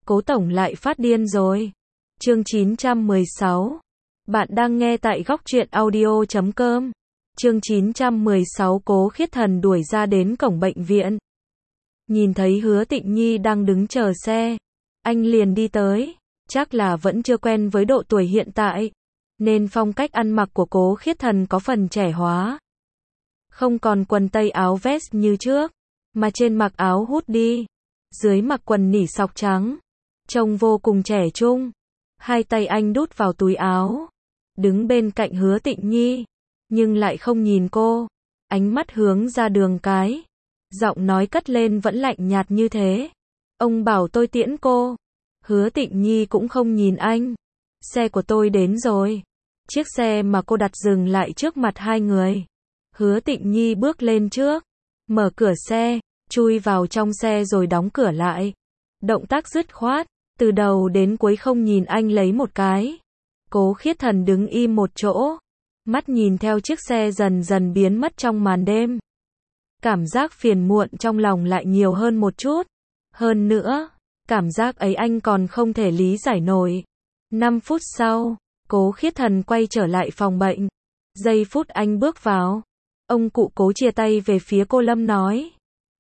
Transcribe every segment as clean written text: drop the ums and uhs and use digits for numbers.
Cố tổng lại phát điên rồi. Chương 916. Bạn đang nghe tại góc truyện audio.com. Chương 916 Cố Khiết Thần đuổi ra đến cổng bệnh viện. Nhìn thấy Hứa Tịnh Nhi đang đứng chờ xe, anh liền đi tới. Chắc là vẫn chưa quen với độ tuổi hiện tại, nên phong cách ăn mặc của Cố Khiết Thần có phần trẻ hóa. Không còn quần tây áo vest như trước, mà trên mặc áo hoodie, dưới mặc quần nỉ sọc trắng, trông vô cùng trẻ trung. Hai tay anh đút vào túi áo, đứng bên cạnh Hứa Tịnh Nhi, nhưng lại không nhìn cô, ánh mắt hướng ra đường cái, giọng nói cất lên vẫn lạnh nhạt như thế. Ông bảo tôi tiễn cô. Hứa Tịnh Nhi cũng không nhìn anh. Xe của tôi đến rồi. Chiếc xe mà cô đặt dừng lại trước mặt hai người. Hứa Tịnh Nhi bước lên trước, mở cửa xe, chui vào trong xe rồi đóng cửa lại. Động tác dứt khoát, từ đầu đến cuối không nhìn anh lấy một cái. Cố Khiết Thần đứng im một chỗ, mắt nhìn theo chiếc xe dần dần biến mất trong màn đêm. Cảm giác phiền muộn trong lòng lại nhiều hơn một chút. Hơn nữa, cảm giác ấy anh còn không thể lý giải nổi. 5 phút sau, Cố Khiết Thần quay trở lại phòng bệnh. Giây phút anh bước vào, ông cụ Cố chia tay về phía cô Lâm nói.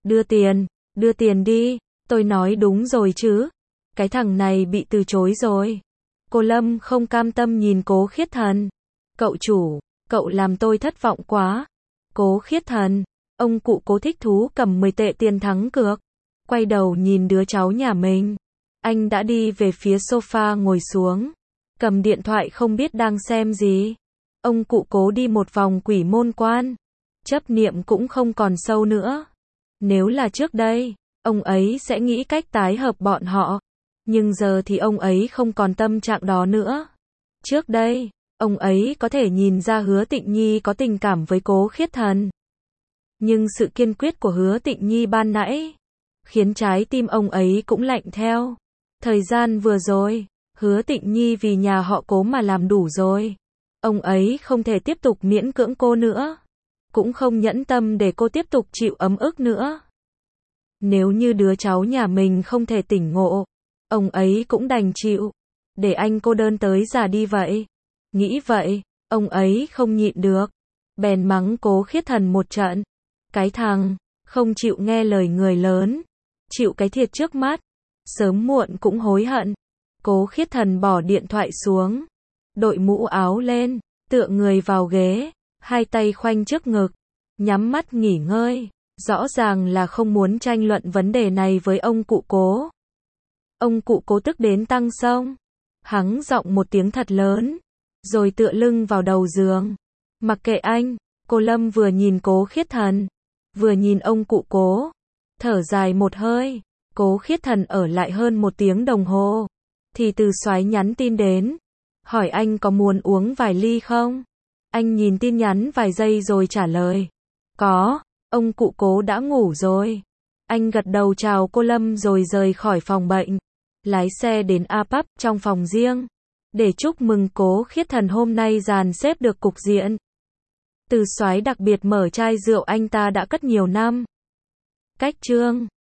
Đưa tiền đi, tôi nói đúng rồi chứ. Cái thằng này bị từ chối rồi. Cô Lâm không cam tâm nhìn Cố Khiết Thần. Cậu chủ, cậu làm tôi thất vọng quá. Cố Khiết Thần, ông cụ Cố thích thú cầm 10 tệ tiền thắng cược. Quay đầu nhìn đứa cháu nhà mình. Anh đã đi về phía sofa ngồi xuống, cầm điện thoại không biết đang xem gì. Ông cụ Cố đi một vòng Quỷ Môn Quan. Chấp niệm cũng không còn sâu nữa. Nếu là trước đây, ông ấy sẽ nghĩ cách tái hợp bọn họ. Nhưng giờ thì ông ấy không còn tâm trạng đó nữa. Trước đây, ông ấy có thể nhìn ra Hứa Tịnh Nhi có tình cảm với Cố Khiết Thần. Nhưng sự kiên quyết của Hứa Tịnh Nhi ban nãy khiến trái tim ông ấy cũng lạnh theo. Thời gian vừa rồi, Hứa Tịnh Nhi vì nhà họ Cố mà làm đủ rồi. Ông ấy không thể tiếp tục miễn cưỡng cô nữa. Cũng không nhẫn tâm để cô tiếp tục chịu ấm ức nữa. Nếu như đứa cháu nhà mình không thể tỉnh ngộ, ông ấy cũng đành chịu, để anh cô đơn tới già đi vậy. Nghĩ vậy, ông ấy không nhịn được, bèn mắng Cố Khiết Thần một trận. Cái thằng, không chịu nghe lời người lớn, chịu cái thiệt trước mắt, sớm muộn cũng hối hận. Cố Khiết Thần bỏ điện thoại xuống, đội mũ áo lên, tựa người vào ghế, hai tay khoanh trước ngực, nhắm mắt nghỉ ngơi. Rõ ràng là không muốn tranh luận vấn đề này với ông cụ Cố. Ông cụ Cố tức đến tăng xông, hắng giọng một tiếng thật lớn, rồi tựa lưng vào đầu giường. Mặc kệ anh, cô Lâm vừa nhìn Cố Khiết Thần, vừa nhìn ông cụ Cố, thở dài một hơi. Cố Khiết Thần ở lại hơn 1 tiếng đồng hồ, thì Từ Soái nhắn tin đến, hỏi anh có muốn uống vài ly không? Anh nhìn tin nhắn vài giây rồi trả lời, có. Ông cụ Cố đã ngủ rồi. Anh gật đầu chào cô Lâm rồi rời khỏi phòng bệnh, lái xe đến A-Pub trong phòng riêng, để chúc mừng Cố Khiết Thần hôm nay dàn xếp được cục diện. Từ Soái đặc biệt mở chai rượu anh ta đã cất nhiều năm. Cách chương